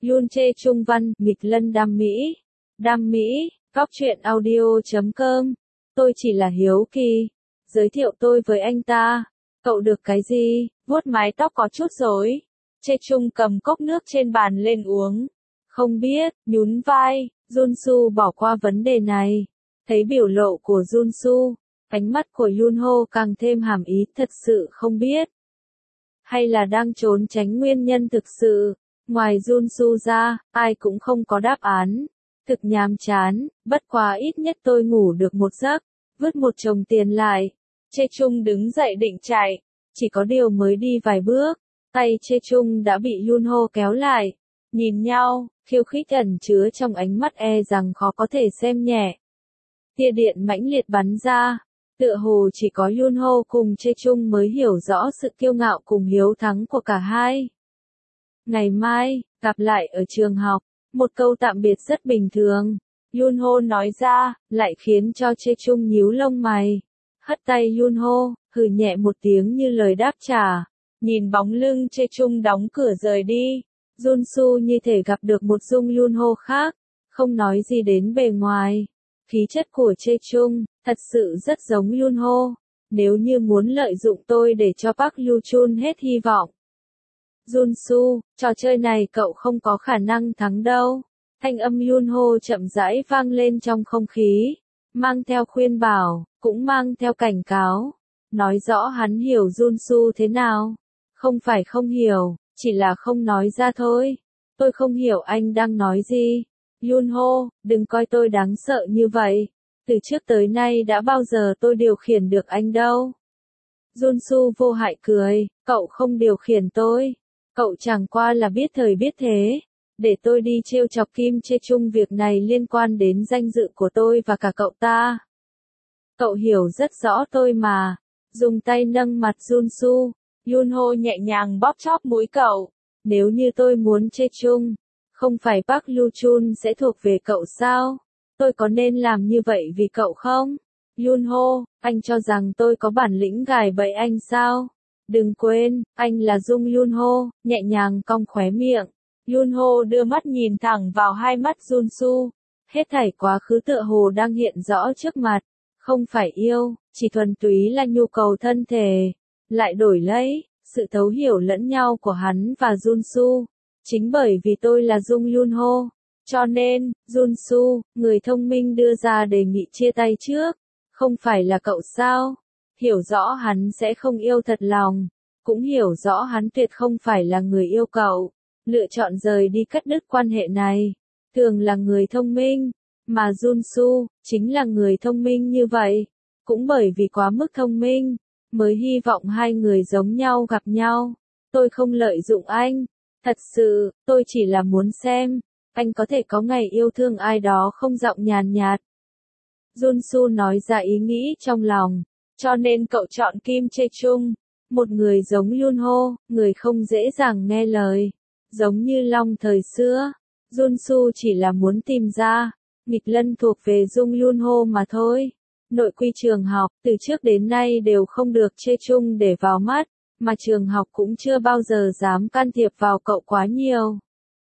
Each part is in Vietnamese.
Yoon Chae Chung văn, nghịch lân đam mỹ. Đam mỹ, góc truyện audio.com. Tôi chỉ là hiếu kỳ. Giới thiệu tôi với anh ta. Cậu được cái gì? Vuốt mái tóc có chút rối. Chae Chung cầm cốc nước trên bàn lên uống. Không biết, nhún vai. Junsu bỏ qua vấn đề này. Thấy biểu lộ của Junsu, ánh mắt của Yunho càng thêm hàm ý, thật sự không biết. Hay là đang trốn tránh nguyên nhân thực sự. Ngoài Junsu ra, ai cũng không có đáp án. Thực nhàm chán, bất quá ít nhất tôi ngủ được một giấc, vứt một chồng tiền lại. Chae Chung đứng dậy định chạy, chỉ có điều mới đi vài bước, tay Chae Chung đã bị Yunho kéo lại. Nhìn nhau, khiêu khích ẩn chứa trong ánh mắt e rằng khó có thể xem nhẹ. Tia điện mãnh liệt bắn ra, tựa hồ chỉ có Yunho cùng Chae Chung mới hiểu rõ sự kiêu ngạo cùng hiếu thắng của cả hai. Ngày mai, gặp lại ở trường học. Một câu tạm biệt rất bình thường. Yunho nói ra, lại khiến cho Chae Chung nhíu lông mày. Hất tay Yunho, hừ nhẹ một tiếng như lời đáp trả. Nhìn bóng lưng Chae Chung đóng cửa rời đi. Junsu như thể gặp được một Dung Yunho khác, không nói gì đến bề ngoài. Khí chất của Chae Chung, thật sự rất giống Yunho. Nếu như muốn lợi dụng tôi để cho Park Yoo Chun hết hy vọng. Junsu, trò chơi này cậu không có khả năng thắng đâu. Thanh âm Yunho chậm rãi vang lên trong không khí, mang theo khuyên bảo, cũng mang theo cảnh cáo. Nói rõ hắn hiểu Junsu thế nào. Không phải không hiểu, chỉ là không nói ra thôi. Tôi không hiểu anh đang nói gì. Yunho, đừng coi tôi đáng sợ như vậy. Từ trước tới nay đã bao giờ tôi điều khiển được anh đâu. Junsu vô hại cười, cậu không điều khiển tôi. Cậu chẳng qua là biết thời biết thế. Để tôi đi trêu chọc Kim Chae Chung, việc này liên quan đến danh dự của tôi và cả cậu ta. Cậu hiểu rất rõ tôi mà. Dùng tay nâng mặt Junsu. Yunho nhẹ nhàng bóp chóp mũi cậu. Nếu như tôi muốn Chae Chung, không phải Park Yoo Chun sẽ thuộc về cậu sao? Tôi có nên làm như vậy vì cậu không? Yunho, anh cho rằng tôi có bản lĩnh gài bẫy anh sao? Đừng quên, anh là Dung Yunho, nhẹ nhàng cong khóe miệng. Yunho đưa mắt nhìn thẳng vào hai mắt Junsu. Hết thảy quá khứ tựa hồ đang hiện rõ trước mặt. Không phải yêu, chỉ thuần túy là nhu cầu thân thể. Lại đổi lấy, sự thấu hiểu lẫn nhau của hắn và Junsu. Chính bởi vì tôi là Dung Yunho. Cho nên, Junsu, người thông minh đưa ra đề nghị chia tay trước. Không phải là cậu sao? Hiểu rõ hắn sẽ không yêu thật lòng, cũng hiểu rõ hắn tuyệt không phải là người yêu cậu, lựa chọn rời đi cắt đứt quan hệ này, thường là người thông minh, mà Junsu, chính là người thông minh như vậy, cũng bởi vì quá mức thông minh, mới hy vọng hai người giống nhau gặp nhau, tôi không lợi dụng anh, thật sự, tôi chỉ là muốn xem, anh có thể có ngày yêu thương ai đó không, giọng nhàn nhạt. Junsu nói ra ý nghĩ trong lòng. Cho nên cậu chọn Kim Chae Chung, một người giống Yunho, người không dễ dàng nghe lời, giống như Long thời xưa. Junsu chỉ là muốn tìm ra, nghịch lân thuộc về Dung Yunho mà thôi. Nội quy trường học, từ trước đến nay đều không được Chae Chung để vào mắt, mà trường học cũng chưa bao giờ dám can thiệp vào cậu quá nhiều.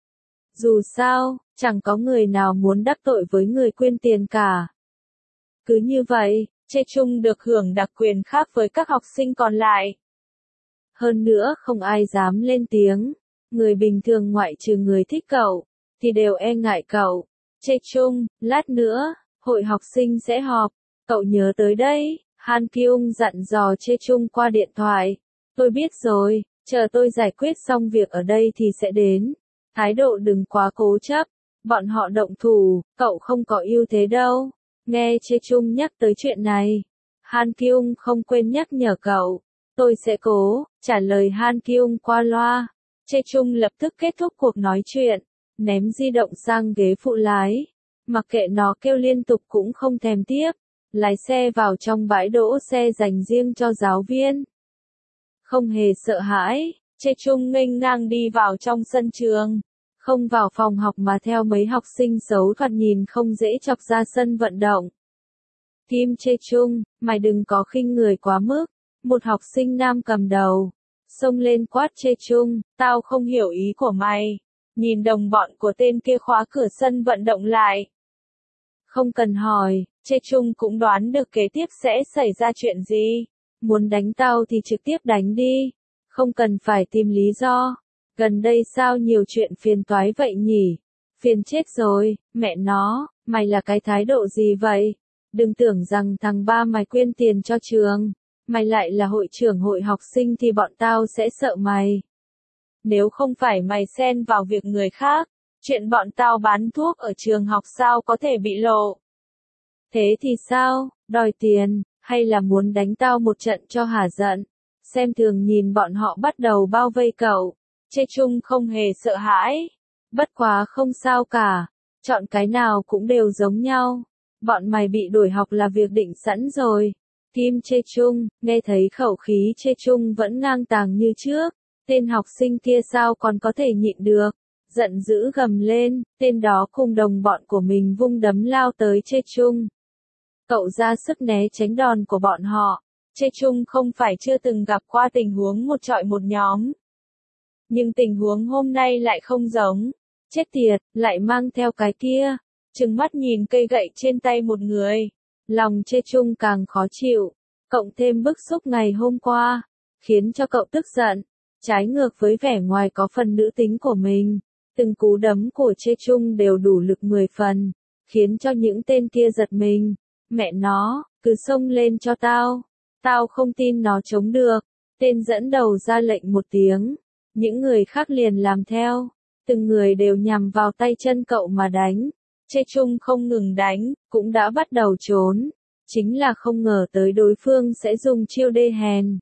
Dù sao, chẳng có người nào muốn đắc tội với người quyên tiền cả. Cứ như vậy, Chae Chung được hưởng đặc quyền khác với các học sinh còn lại. Hơn nữa không ai dám lên tiếng. Người bình thường ngoại trừ người thích cậu, thì đều e ngại cậu. Chae Chung, lát nữa, hội học sinh sẽ họp. Cậu nhớ tới đấy, Han Kyung dặn dò Chae Chung qua điện thoại. Tôi biết rồi, chờ tôi giải quyết xong việc ở đây thì sẽ đến. Thái độ đừng quá cố chấp. Bọn họ động thủ, cậu không có ưu thế đâu. Nghe Chae Chung nhắc tới chuyện này, Han Kyung không quên nhắc nhở cậu. Tôi sẽ cố, trả lời Han Kyung qua loa. Chae Chung lập tức kết thúc cuộc nói chuyện, ném di động sang ghế phụ lái. Mặc kệ nó kêu liên tục cũng không thèm tiếp. Lái xe vào trong bãi đỗ xe dành riêng cho giáo viên. Không hề sợ hãi, Chae Chung nghênh ngang đi vào trong sân trường. Không vào phòng học mà theo mấy học sinh xấu thoạt nhìn không dễ chọc ra sân vận động. Kim Chae Chung, mày đừng có khinh người quá mức. Một học sinh nam cầm đầu, xông lên quát Chae Chung, tao không hiểu ý của mày. nhìn đồng bọn của tên kia khóa cửa sân vận động lại. Không cần hỏi, Chê Trung cũng đoán được kế tiếp sẽ xảy ra chuyện gì. Muốn đánh tao thì trực tiếp đánh đi. Không cần phải tìm lý do. Gần đây sao nhiều chuyện phiền toái vậy nhỉ? Phiền chết rồi, mẹ nó, mày là cái thái độ gì vậy? Đừng tưởng rằng thằng ba mày quyên tiền cho trường. Mày lại là hội trưởng hội học sinh thì bọn tao sẽ sợ mày. Nếu không phải mày xen vào việc người khác, chuyện bọn tao bán thuốc ở trường học sao có thể bị lộ. Thế thì sao, đòi tiền, hay là muốn đánh tao một trận cho hả giận? Xem thường nhìn bọn họ bắt đầu bao vây cậu. Chê Trung không hề sợ hãi. Bất quá không sao cả, chọn cái nào cũng đều giống nhau. Bọn mày bị đuổi học là việc định sẵn rồi. Kim Chê Trung, nghe thấy khẩu khí Chê Trung vẫn ngang tàng như trước. Tên học sinh kia sao còn có thể nhịn được. Giận dữ gầm lên, tên đó cùng đồng bọn của mình vung đấm lao tới Chê Trung. Cậu ra sức né tránh đòn của bọn họ. Chê Trung không phải chưa từng gặp qua tình huống một trọi một nhóm. Nhưng tình huống hôm nay lại không giống. Chết tiệt, lại mang theo cái kia. Trừng mắt nhìn cây gậy trên tay một người. Lòng Chê Trung càng khó chịu. Cộng thêm bức xúc ngày hôm qua. Khiến cho cậu tức giận. Trái ngược với vẻ ngoài có phần nữ tính của mình. Từng cú đấm của Chê Trung đều đủ lực 10 phần. Khiến cho những tên kia giật mình. Mẹ nó, cứ xông lên cho tao. Tao không tin nó chống được. Tên dẫn đầu ra lệnh một tiếng. Những người khác liền làm theo. Từng người đều nhằm vào tay chân cậu mà đánh. Chê Trung không ngừng đánh, cũng đã bắt đầu trốn. Chính là không ngờ tới đối phương sẽ dùng chiêu đê hèn.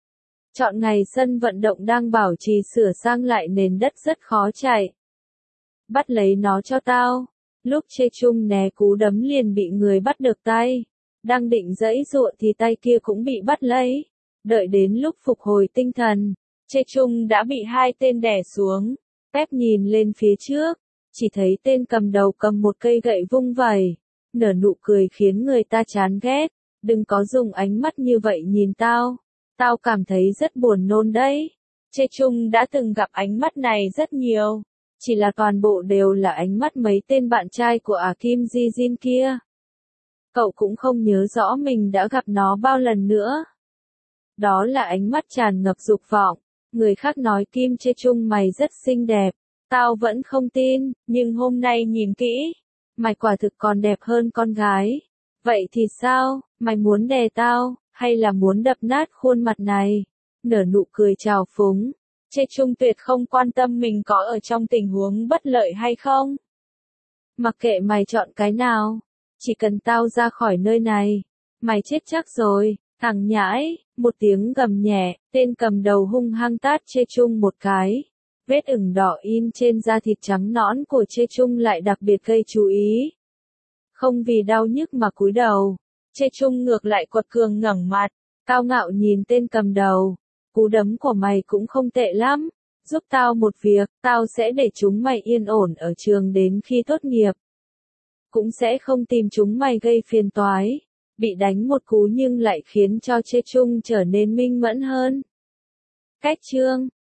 Chọn ngày sân vận động đang bảo trì sửa sang lại nền đất rất khó chạy. Bắt lấy nó cho tao. Lúc Chê Trung né cú đấm liền bị người bắt được tay. Đang định giãy giụa thì tay kia cũng bị bắt lấy. Đợi đến lúc phục hồi tinh thần, Chê Trung đã bị hai tên đè xuống. Pep nhìn lên phía trước, chỉ thấy tên cầm đầu cầm một cây gậy vung vẩy. Nở nụ cười khiến người ta chán ghét. Đừng có dùng ánh mắt như vậy nhìn tao. Tao cảm thấy rất buồn nôn đấy. Chê Trung đã từng gặp ánh mắt này rất nhiều. Chỉ là toàn bộ đều là ánh mắt mấy tên bạn trai của Kim Ji Jin kia. Cậu cũng không nhớ rõ mình đã gặp nó bao lần nữa. Đó là ánh mắt tràn ngập dục vọng. Người khác nói Kim Chê Trung mày rất xinh đẹp. Tao vẫn không tin, nhưng hôm nay nhìn kỹ. Mày quả thực còn đẹp hơn con gái. Vậy thì sao, mày muốn đè tao, hay là muốn đập nát khuôn mặt này? Nở nụ cười trào phúng. Chê Trung tuyệt không quan tâm mình có ở trong tình huống bất lợi hay không. Mặc kệ mày chọn cái nào. Chỉ cần tao ra khỏi nơi này. Mày chết chắc rồi, thằng nhãi. Một tiếng gầm nhẹ, tên cầm đầu hung hăng tát Chê Trung một cái. Vết ửng đỏ in trên da thịt trắng nõn của Chê Trung lại đặc biệt gây chú ý. Không vì đau nhức mà cúi đầu. Chê Trung ngược lại quật cường ngẩng mặt, cao ngạo nhìn tên cầm đầu. Cú đấm của mày cũng không tệ lắm. Giúp tao một việc, tao sẽ để chúng mày yên ổn ở trường đến khi tốt nghiệp. Cũng sẽ không tìm chúng mày gây phiền toái. Bị đánh một cú nhưng lại khiến cho Chê Trung trở nên minh mẫn hơn. Cách chương